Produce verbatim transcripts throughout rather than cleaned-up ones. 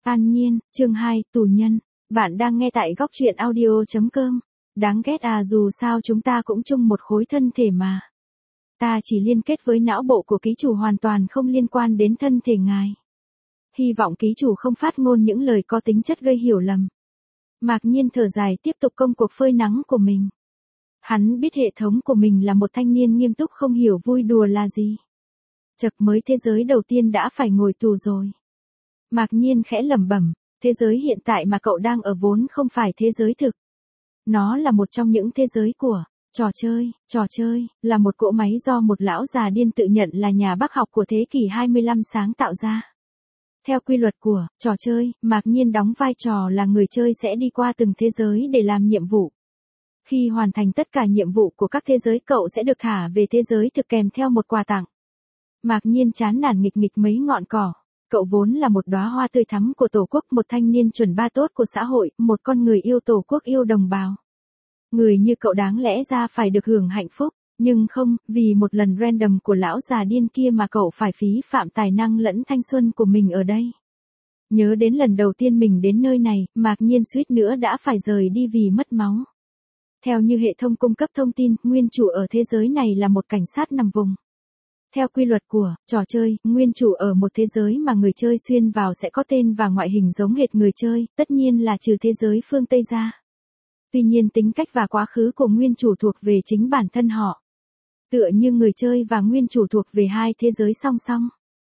An Nhiên, chương hai, tù nhân. Bạn đang nghe tại góc truyện audio chấm com. Đáng ghét à, dù sao chúng ta cũng chung một khối thân thể mà. Ta chỉ liên kết với não bộ của ký chủ, hoàn toàn không liên quan đến thân thể ngài. Hy vọng ký chủ không phát ngôn những lời có tính chất gây hiểu lầm. Mạc Nhiên thở dài tiếp tục công cuộc phơi nắng của mình. Hắn biết hệ thống của mình là một thanh niên nghiêm túc, không hiểu vui đùa là gì. Chật, mới thế giới đầu tiên đã phải ngồi tù rồi. Mạc Nhiên khẽ lẩm bẩm, thế giới hiện tại mà cậu đang ở vốn không phải thế giới thực. Nó là một trong những thế giới của trò chơi. Trò chơi là một cỗ máy do một lão già điên tự nhận là nhà bác học của thế kỷ hai mươi lăm sáng tạo ra. Theo quy luật của trò chơi, Mạc Nhiên đóng vai trò là người chơi sẽ đi qua từng thế giới để làm nhiệm vụ. Khi hoàn thành tất cả nhiệm vụ của các thế giới, cậu sẽ được thả về thế giới thực kèm theo một quà tặng. Mạc Nhiên chán nản nghịch nghịch mấy ngọn cỏ. Cậu vốn là một đóa hoa tươi thắm của Tổ quốc, một thanh niên chuẩn ba tốt của xã hội, một con người yêu Tổ quốc, yêu đồng bào. Người như cậu đáng lẽ ra phải được hưởng hạnh phúc, nhưng không, vì một lần random của lão già điên kia mà cậu phải phí phạm tài năng lẫn thanh xuân của mình ở đây. Nhớ đến lần đầu tiên mình đến nơi này, Mạc Nhiên suýt nữa đã phải rời đi vì mất máu. Theo như hệ thống cung cấp thông tin, nguyên chủ ở thế giới này là một cảnh sát nằm vùng. Theo quy luật của trò chơi, nguyên chủ ở một thế giới mà người chơi xuyên vào sẽ có tên và ngoại hình giống hệt người chơi, tất nhiên là trừ thế giới phương Tây ra. Tuy nhiên tính cách và quá khứ của nguyên chủ thuộc về chính bản thân họ. Tựa như người chơi và nguyên chủ thuộc về hai thế giới song song.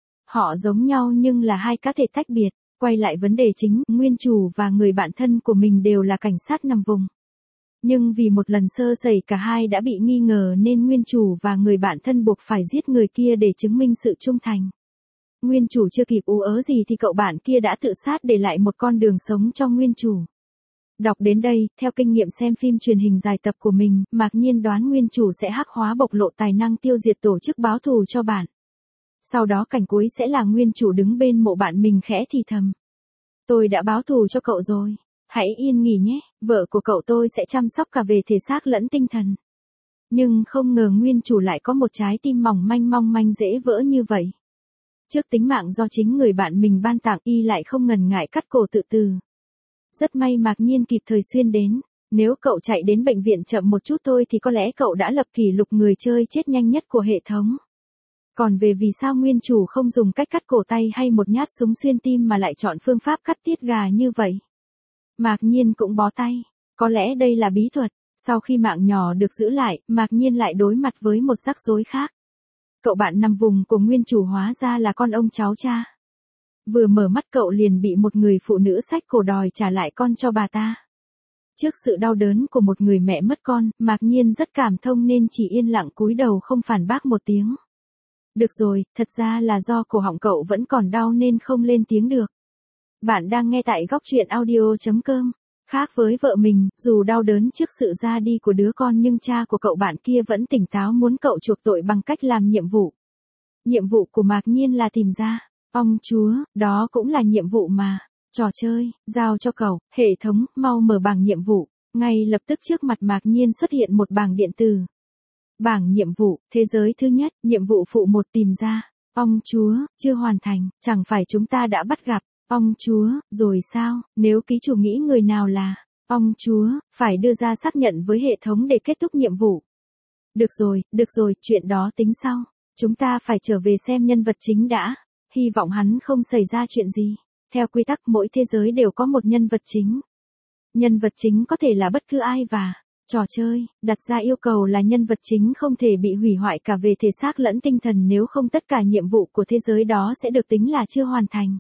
Họ giống nhau nhưng là hai cá thể tách biệt. Quay lại vấn đề chính, nguyên chủ và người bạn thân của mình đều là cảnh sát nằm vùng. Nhưng vì một lần sơ sẩy cả hai đã bị nghi ngờ nên nguyên chủ và người bạn thân buộc phải giết người kia để chứng minh sự trung thành. Nguyên chủ chưa kịp ú ớ gì thì cậu bạn kia đã tự sát để lại một con đường sống cho nguyên chủ. Đọc đến đây, theo kinh nghiệm xem phim truyền hình dài tập của mình, Mạc Nhiên đoán nguyên chủ sẽ hắc hóa bộc lộ tài năng tiêu diệt tổ chức báo thù cho bạn. Sau đó cảnh cuối sẽ là nguyên chủ đứng bên mộ bạn mình khẽ thì thầm. Tôi đã báo thù cho cậu rồi. Hãy yên nghỉ nhé, vợ của cậu tôi sẽ chăm sóc cả về thể xác lẫn tinh thần. Nhưng không ngờ nguyên chủ lại có một trái tim mỏng manh mong manh dễ vỡ như vậy. Trước tính mạng do chính người bạn mình ban tặng, y lại không ngần ngại cắt cổ tự tử. Rất may Mạc Nhiên kịp thời xuyên đến. Nếu cậu chạy đến bệnh viện chậm một chút thôi thì có lẽ cậu đã lập kỷ lục người chơi chết nhanh nhất của hệ thống. Còn về vì sao nguyên chủ không dùng cách cắt cổ tay hay một nhát súng xuyên tim mà lại chọn phương pháp cắt tiết gà như vậy, Mạc Nhiên cũng bó tay. Có lẽ đây là bí thuật. Sau khi mạng nhỏ được giữ lại, Mạc Nhiên lại đối mặt với một rắc rối khác. Cậu bạn nằm vùng của nguyên chủ hóa ra là con ông cháu cha. Vừa mở mắt cậu liền bị một người phụ nữ xách cổ đòi trả lại con cho bà ta. Trước sự đau đớn của một người mẹ mất con, Mạc Nhiên rất cảm thông nên chỉ yên lặng cúi đầu không phản bác một tiếng. Được rồi, thật ra là do cổ họng cậu vẫn còn đau nên không lên tiếng được. Bạn đang nghe tại góc truyện audio chấm com. Khác với vợ mình, dù đau đớn trước sự ra đi của đứa con nhưng cha của cậu bạn kia vẫn tỉnh táo muốn cậu chuộc tội bằng cách làm nhiệm vụ. Nhiệm vụ của Mạc Nhiên là tìm ra ông chúa, đó cũng là nhiệm vụ mà. Trò chơi, giao cho cậu, hệ thống, mau mở bảng nhiệm vụ. Ngay lập tức trước mặt Mạc Nhiên xuất hiện một bảng điện tử. Bảng nhiệm vụ, thế giới thứ nhất, nhiệm vụ phụ một, tìm ra ông chúa, chưa hoàn thành, chẳng phải chúng ta đã bắt gặp ông chúa rồi sao? Nếu ký chủ nghĩ người nào là ông chúa, phải đưa ra xác nhận với hệ thống để kết thúc nhiệm vụ. Được rồi, được rồi, chuyện đó tính sau. Chúng ta phải trở về xem nhân vật chính đã. Hy vọng hắn không xảy ra chuyện gì. Theo quy tắc mỗi thế giới đều có một nhân vật chính. Nhân vật chính có thể là bất cứ ai và trò chơi đặt ra yêu cầu là nhân vật chính không thể bị hủy hoại cả về thể xác lẫn tinh thần, nếu không tất cả nhiệm vụ của thế giới đó sẽ được tính là chưa hoàn thành.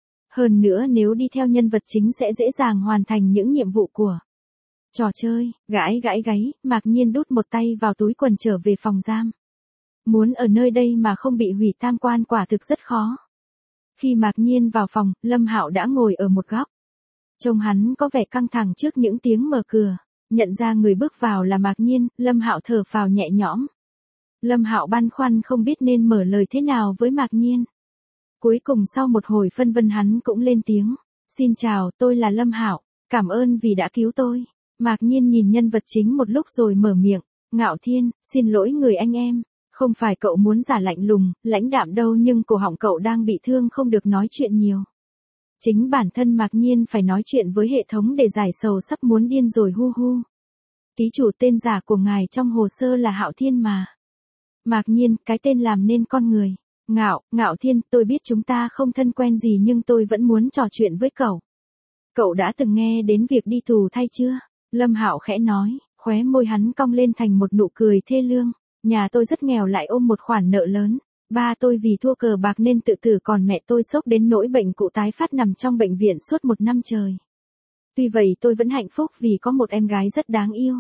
Hơn nữa nếu đi theo nhân vật chính sẽ dễ dàng hoàn thành những nhiệm vụ của trò chơi. Gãi gãi gáy, Mạc Nhiên đút một tay vào túi quần trở về phòng giam. Muốn ở nơi đây mà không bị hủy tam quan quả thực rất khó. Khi Mạc Nhiên vào phòng, Lâm Hạo đã ngồi ở một góc. Trông hắn có vẻ căng thẳng trước những tiếng mở cửa. Nhận ra người bước vào là Mạc Nhiên, Lâm Hạo thở phào nhẹ nhõm. Lâm Hạo băn khoăn không biết nên mở lời thế nào với Mạc Nhiên. Cuối cùng sau một hồi phân vân hắn cũng lên tiếng. Xin chào, tôi là Lâm Hạo, cảm ơn vì đã cứu tôi. Mạc Nhiên nhìn nhân vật chính một lúc rồi mở miệng. Ngạo Thiên, xin lỗi người anh em. Không phải cậu muốn giả lạnh lùng, lãnh đạm đâu, nhưng cổ họng cậu đang bị thương không được nói chuyện nhiều. Chính bản thân Mạc Nhiên phải nói chuyện với hệ thống để giải sầu sắp muốn điên rồi hu hu. Ký chủ tên giả của ngài trong hồ sơ là Hạo Thiên mà. Mạc Nhiên, cái tên làm nên con người. Ngạo, Ngạo Thiên, tôi biết chúng ta không thân quen gì nhưng tôi vẫn muốn trò chuyện với cậu. Cậu đã từng nghe đến việc đi tù thay chưa? Lâm Hạo khẽ nói, khóe môi hắn cong lên thành một nụ cười thê lương. Nhà tôi rất nghèo lại ôm một khoản nợ lớn. Ba tôi vì thua cờ bạc nên tự tử, còn mẹ tôi sốc đến nỗi bệnh cụ tái phát nằm trong bệnh viện suốt một năm trời. Tuy vậy tôi vẫn hạnh phúc vì có một em gái rất đáng yêu.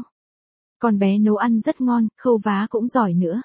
Con bé nấu ăn rất ngon, khâu vá cũng giỏi nữa.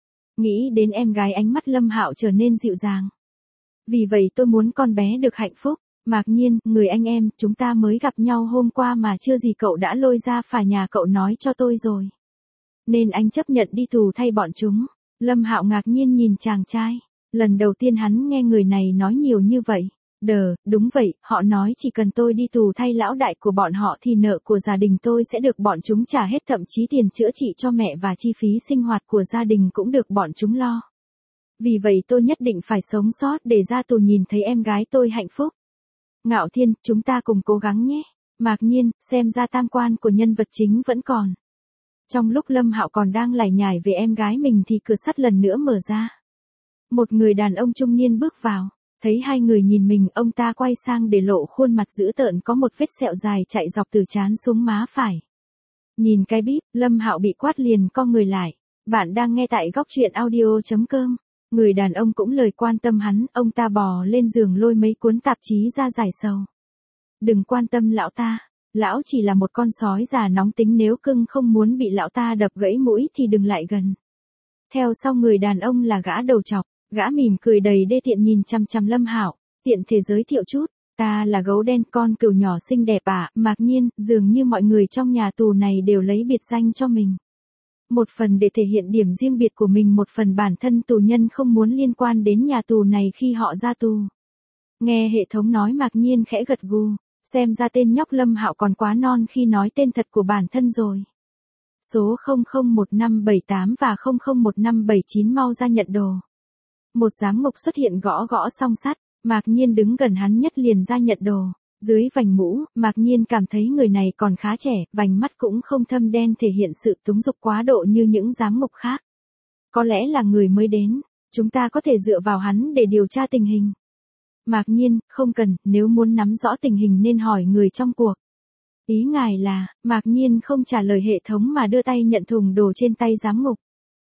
Nghĩ đến em gái ánh mắt Lâm Hạo trở nên dịu dàng. Vì vậy tôi muốn con bé được hạnh phúc. Mạc Nhiên, người anh em, chúng ta mới gặp nhau hôm qua mà chưa gì cậu đã lôi ra phà nhà cậu nói cho tôi rồi. Nên anh chấp nhận đi tù thay bọn chúng. Lâm Hạo ngạc nhiên nhìn chàng trai. Lần đầu tiên hắn nghe người này nói nhiều như vậy. Đờ, đúng vậy, họ nói chỉ cần tôi đi tù thay lão đại của bọn họ thì nợ của gia đình tôi sẽ được bọn chúng trả hết, thậm chí tiền chữa trị cho mẹ và chi phí sinh hoạt của gia đình cũng được bọn chúng lo. Vì vậy tôi nhất định phải sống sót để ra tù nhìn thấy em gái tôi hạnh phúc. Ngạo Thiên, chúng ta cùng cố gắng nhé. Mạc Nhiên, xem ra tam quan của nhân vật chính vẫn còn. Trong lúc Lâm Hạo còn đang lải nhải về em gái mình thì cửa sắt lần nữa mở ra. Một người đàn ông trung niên bước vào. Thấy hai người nhìn mình, ông ta quay sang để lộ khuôn mặt dữ tợn có một vết sẹo dài chạy dọc từ trán xuống má phải. Nhìn cái bíp, Lâm Hạo bị quát liền co người lại. Bạn đang nghe tại góc truyện audio chấm com. Người đàn ông cũng lời quan tâm hắn, ông ta bò lên giường lôi mấy cuốn tạp chí ra giải sầu. Đừng quan tâm lão ta, lão chỉ là một con sói già nóng tính, nếu cưng không muốn bị lão ta đập gãy mũi thì đừng lại gần. Theo sau người đàn ông là gã đầu trọc. Gã mỉm cười đầy đê tiện nhìn chằm chằm Lâm Hạo, tiện thể giới thiệu chút, ta là gấu đen, con cừu nhỏ xinh đẹp à. Mạc Nhiên, dường như mọi người trong nhà tù này đều lấy biệt danh cho mình. Một phần để thể hiện điểm riêng biệt của mình, một phần bản thân tù nhân không muốn liên quan đến nhà tù này khi họ ra tù. Nghe hệ thống nói, Mạc Nhiên khẽ gật gù, xem ra tên nhóc Lâm Hạo còn quá non khi nói tên thật của bản thân rồi. Số không không một năm bảy tám và không không một năm bảy chín mau ra nhận đồ. Một giám ngục xuất hiện gõ gõ song sắt, Mạc Nhiên đứng gần hắn nhất liền ra nhận đồ. Dưới vành mũ, Mạc Nhiên cảm thấy người này còn khá trẻ, vành mắt cũng không thâm đen thể hiện sự túng dục quá độ như những giám ngục khác. Có lẽ là người mới đến, chúng ta có thể dựa vào hắn để điều tra tình hình. Mạc Nhiên, không cần, nếu muốn nắm rõ tình hình nên hỏi người trong cuộc. Ý ngài là, Mạc Nhiên không trả lời hệ thống mà đưa tay nhận thùng đồ trên tay giám ngục.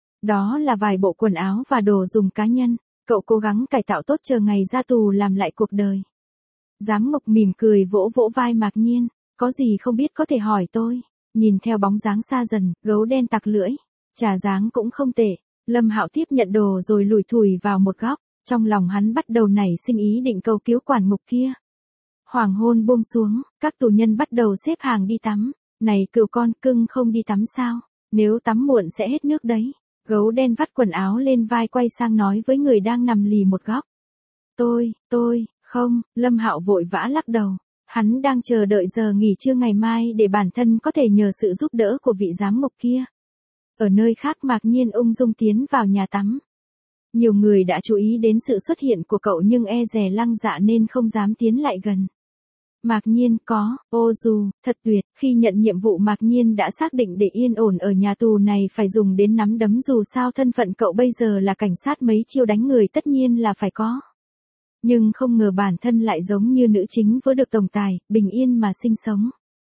Đó là vài bộ quần áo và đồ dùng cá nhân, cậu cố gắng cải tạo tốt chờ ngày ra tù làm lại cuộc đời. Giám ngục mỉm cười vỗ vỗ vai Mạc Nhiên, có gì không biết có thể hỏi tôi. Nhìn theo bóng dáng xa dần, gấu đen tặc lưỡi, trà dáng cũng không tệ. Lâm Hạo tiếp nhận đồ rồi lủi thủi vào một góc, trong lòng hắn bắt đầu nảy sinh ý định cầu cứu quản ngục kia. Hoàng hôn buông xuống, các tù nhân bắt đầu xếp hàng đi tắm. Này cừu con, cưng không đi tắm sao? Nếu tắm muộn sẽ hết nước đấy. Gấu đen vắt quần áo lên vai quay sang nói với người đang nằm lì một góc. Tôi, tôi, không, Lâm Hạo vội vã lắc đầu. Hắn đang chờ đợi giờ nghỉ trưa ngày mai để bản thân có thể nhờ sự giúp đỡ của vị giám ngục kia. Ở nơi khác, Mạc Nhiên ung dung tiến vào nhà tắm. Nhiều người đã chú ý đến sự xuất hiện của cậu nhưng e dè lăng dạ nên không dám tiến lại gần. Mạc Nhiên có, ô dù, thật tuyệt, khi nhận nhiệm vụ Mạc Nhiên đã xác định để yên ổn ở nhà tù này phải dùng đến nắm đấm, dù sao thân phận cậu bây giờ là cảnh sát, mấy chiêu đánh người tất nhiên là phải có. Nhưng không ngờ bản thân lại giống như nữ chính vừa được tổng tài, bình yên mà sinh sống.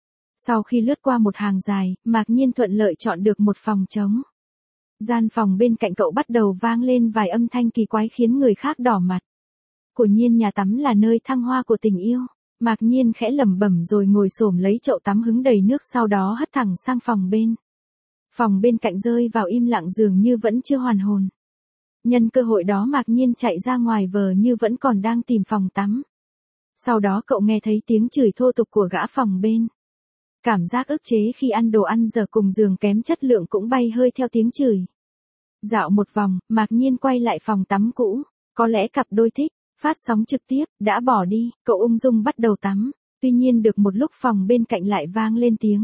Sau khi lướt qua một hàng dài, Mạc Nhiên thuận lợi chọn được một phòng trống. Gian phòng bên cạnh cậu bắt đầu vang lên vài âm thanh kỳ quái khiến người khác đỏ mặt. Quả nhiên nhà tắm là nơi thăng hoa của tình yêu. Mạc Nhiên khẽ lẩm bẩm rồi ngồi xổm lấy chậu tắm hứng đầy nước, sau đó hất thẳng sang phòng bên. Phòng bên cạnh rơi vào im lặng dường như vẫn chưa hoàn hồn. Nhân cơ hội đó Mạc Nhiên chạy ra ngoài vờ như vẫn còn đang tìm phòng tắm. Sau đó cậu nghe thấy tiếng chửi thô tục của gã phòng bên. Cảm giác ức chế khi ăn đồ ăn dở cùng giường kém chất lượng cũng bay hơi theo tiếng chửi. Dạo một vòng, Mạc Nhiên quay lại phòng tắm cũ. Có lẽ cặp đôi thích phát sóng trực tiếp đã bỏ đi, cậu ung dung bắt đầu tắm. Tuy nhiên được một lúc phòng bên cạnh lại vang lên tiếng.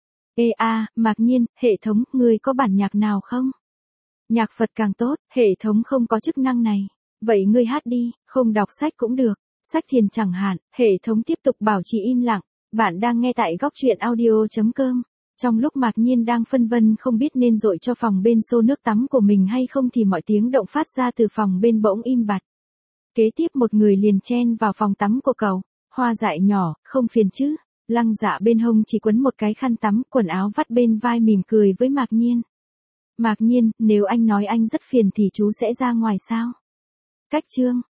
Ê a, Mạc Nhiên, hệ thống, ngươi có bản nhạc nào không? Nhạc Phật càng tốt, hệ thống không có chức năng này. Vậy ngươi hát đi, không đọc sách cũng được. Sách thiền chẳng hạn, hệ thống tiếp tục bảo trì im lặng. Bạn đang nghe tại góc truyện audio.com. Trong lúc Mạc Nhiên đang phân vân không biết nên dội cho phòng bên xô nước tắm của mình hay không thì mọi tiếng động phát ra từ phòng bên bỗng im bặt. Kế tiếp một người liền chen vào phòng tắm của cậu. Hoa dại nhỏ, không phiền chứ. Lăng Dạ bên hông chỉ quấn một cái khăn tắm, quần áo vắt bên vai mỉm cười với Mạc Nhiên. Mạc Nhiên, nếu anh nói anh rất phiền thì chú sẽ ra ngoài sao? Cách chương.